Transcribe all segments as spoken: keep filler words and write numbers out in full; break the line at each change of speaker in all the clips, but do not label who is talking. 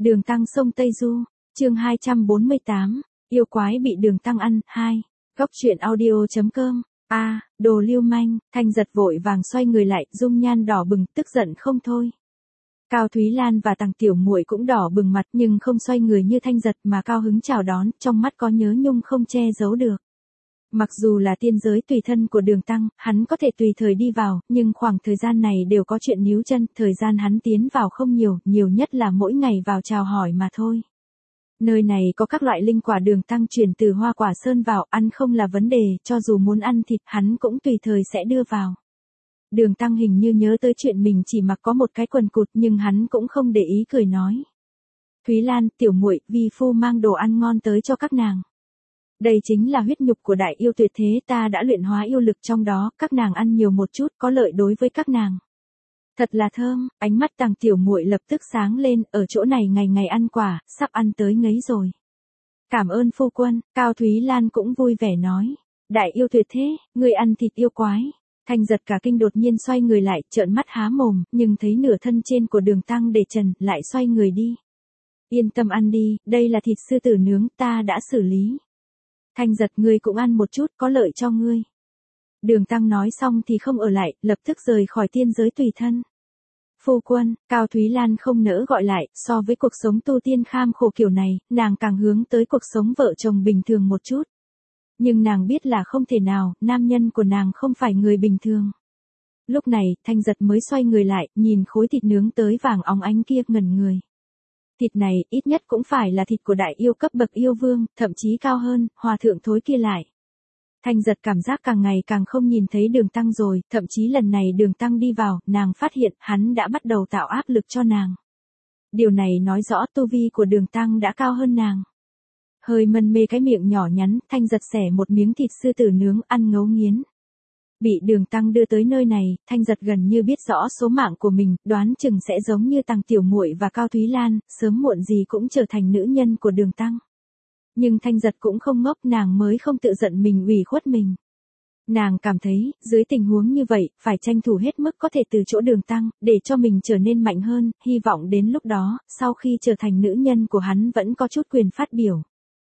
Đường Tăng sông Tây Du, chương hai trăm bốn mươi tám, yêu quái bị Đường Tăng ăn, hai. Góc truyện audio.com, a, đồ lưu manh, Thanh Giật vội vàng xoay người lại, dung nhan đỏ bừng, tức giận không thôi. Cao Thúy Lan và Tằng Tiểu Muội cũng đỏ bừng mặt nhưng không xoay người như Thanh Giật mà cao hứng chào đón, trong mắt có nhớ nhung không che giấu được. Mặc dù là tiên giới tùy thân của Đường Tăng, hắn có thể tùy thời đi vào, nhưng khoảng thời gian này đều có chuyện níu chân, thời gian hắn tiến vào không nhiều, nhiều nhất là mỗi ngày vào chào hỏi mà thôi. Nơi này có các loại linh quả Đường Tăng chuyển từ Hoa Quả Sơn vào, ăn không là vấn đề, cho dù muốn ăn thịt, hắn cũng tùy thời sẽ đưa vào. Đường Tăng hình như nhớ tới chuyện mình chỉ mặc có một cái quần cụt nhưng hắn cũng không để ý cười nói. Thúy Lan, Tiểu Muội, vi phu mang đồ ăn ngon tới cho các nàng. Đây chính là huyết nhục của đại yêu tuyệt thế, ta đã luyện hóa yêu lực trong đó, các nàng ăn nhiều một chút có lợi đối với các nàng. Thật là thơm, ánh mắt Tằng Tiểu Muội lập tức sáng lên, ở chỗ này ngày ngày ăn quả, sắp ăn tới ngấy rồi. Cảm ơn phu quân, Cao Thúy Lan cũng vui vẻ nói. Đại yêu tuyệt thế, người ăn thịt yêu quái. Thanh Giật cả kinh đột nhiên xoay người lại, trợn mắt há mồm, nhưng thấy nửa thân trên của Đường Tăng để trần, lại xoay người đi. Yên tâm ăn đi, đây là thịt sư tử nướng, ta đã xử lý. Thanh Giật, ngươi cũng ăn một chút, có lợi cho ngươi. Đường Tăng nói xong thì không ở lại, lập tức rời khỏi tiên giới tùy thân. Phu quân, Cao Thúy Lan không nỡ gọi lại, so với cuộc sống tu tiên kham khổ kiểu này, nàng càng hướng tới cuộc sống vợ chồng bình thường một chút. Nhưng nàng biết là không thể nào, nam nhân của nàng không phải người bình thường. Lúc này, Thanh Giật mới xoay người lại, nhìn khối thịt nướng tới vàng óng ánh kia, ngẩn người. Thịt này, ít nhất cũng phải là thịt của đại yêu cấp bậc yêu vương, thậm chí cao hơn, hòa thượng thối kia lại. Thanh Giật cảm giác càng ngày càng không nhìn thấy Đường Tăng rồi, thậm chí lần này Đường Tăng đi vào, nàng phát hiện, hắn đã bắt đầu tạo áp lực cho nàng. Điều này nói rõ tu vi của Đường Tăng đã cao hơn nàng. Hơi mân mê cái miệng nhỏ nhắn, Thanh Giật xẻ một miếng thịt sư tử nướng, ăn ngấu nghiến. Bị Đường Tăng đưa tới nơi này, Thanh Giật gần như biết rõ số mạng của mình, đoán chừng sẽ giống như Tằng Tiểu Muội và Cao Thúy Lan, sớm muộn gì cũng trở thành nữ nhân của Đường Tăng. Nhưng Thanh Giật cũng không ngốc, nàng mới không tự giận mình ủy khuất mình. Nàng cảm thấy, dưới tình huống như vậy, phải tranh thủ hết mức có thể từ chỗ Đường Tăng, để cho mình trở nên mạnh hơn, hy vọng đến lúc đó, sau khi trở thành nữ nhân của hắn vẫn có chút quyền phát biểu.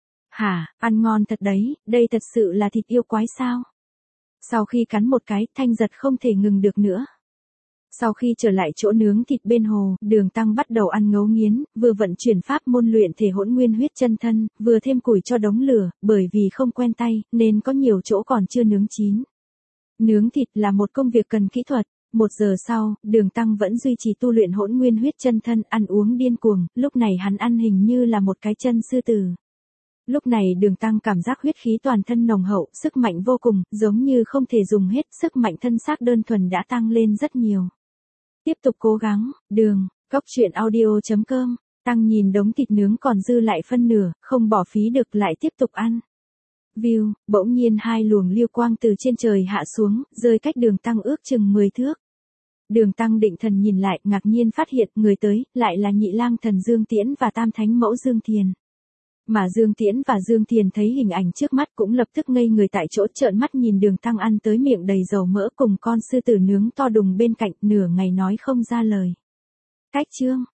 Hả, ăn ngon thật đấy, đây thật sự là thịt yêu quái sao? Sau khi cắn một cái, Thanh Giật không thể ngừng được nữa. Sau khi trở lại chỗ nướng thịt bên hồ, Đường Tăng bắt đầu ăn ngấu nghiến, vừa vận chuyển pháp môn luyện thể hỗn nguyên huyết chân thân, vừa thêm củi cho đống lửa, bởi vì không quen tay, nên có nhiều chỗ còn chưa nướng chín. Nướng thịt là một công việc cần kỹ thuật. Một giờ sau, Đường Tăng vẫn duy trì tu luyện hỗn nguyên huyết chân thân, ăn uống điên cuồng, lúc này hắn ăn hình như là một cái chân sư tử. Lúc này Đường Tăng cảm giác huyết khí toàn thân nồng hậu, sức mạnh vô cùng, giống như không thể dùng hết, sức mạnh thân xác đơn thuần đã tăng lên rất nhiều. Tiếp tục cố gắng, đường, góc truyện audio.com, Tăng nhìn đống thịt nướng còn dư lại phân nửa, không bỏ phí được lại tiếp tục ăn. View, bỗng nhiên hai luồng lưu quang từ trên trời hạ xuống, rơi cách Đường Tăng ước chừng mười thước. Đường Tăng định thần nhìn lại, ngạc nhiên phát hiện người tới, lại là Nhị Lang Thần Dương Tiễn và Tam Thánh Mẫu Dương Thiền. Mà Dương Tiễn và Dương Thiền thấy hình ảnh trước mắt cũng lập tức ngây người tại chỗ, trợn mắt nhìn Đường Tăng ăn tới miệng đầy dầu mỡ cùng con sư tử nướng to đùng bên cạnh, nửa ngày nói không ra lời. Cách chương.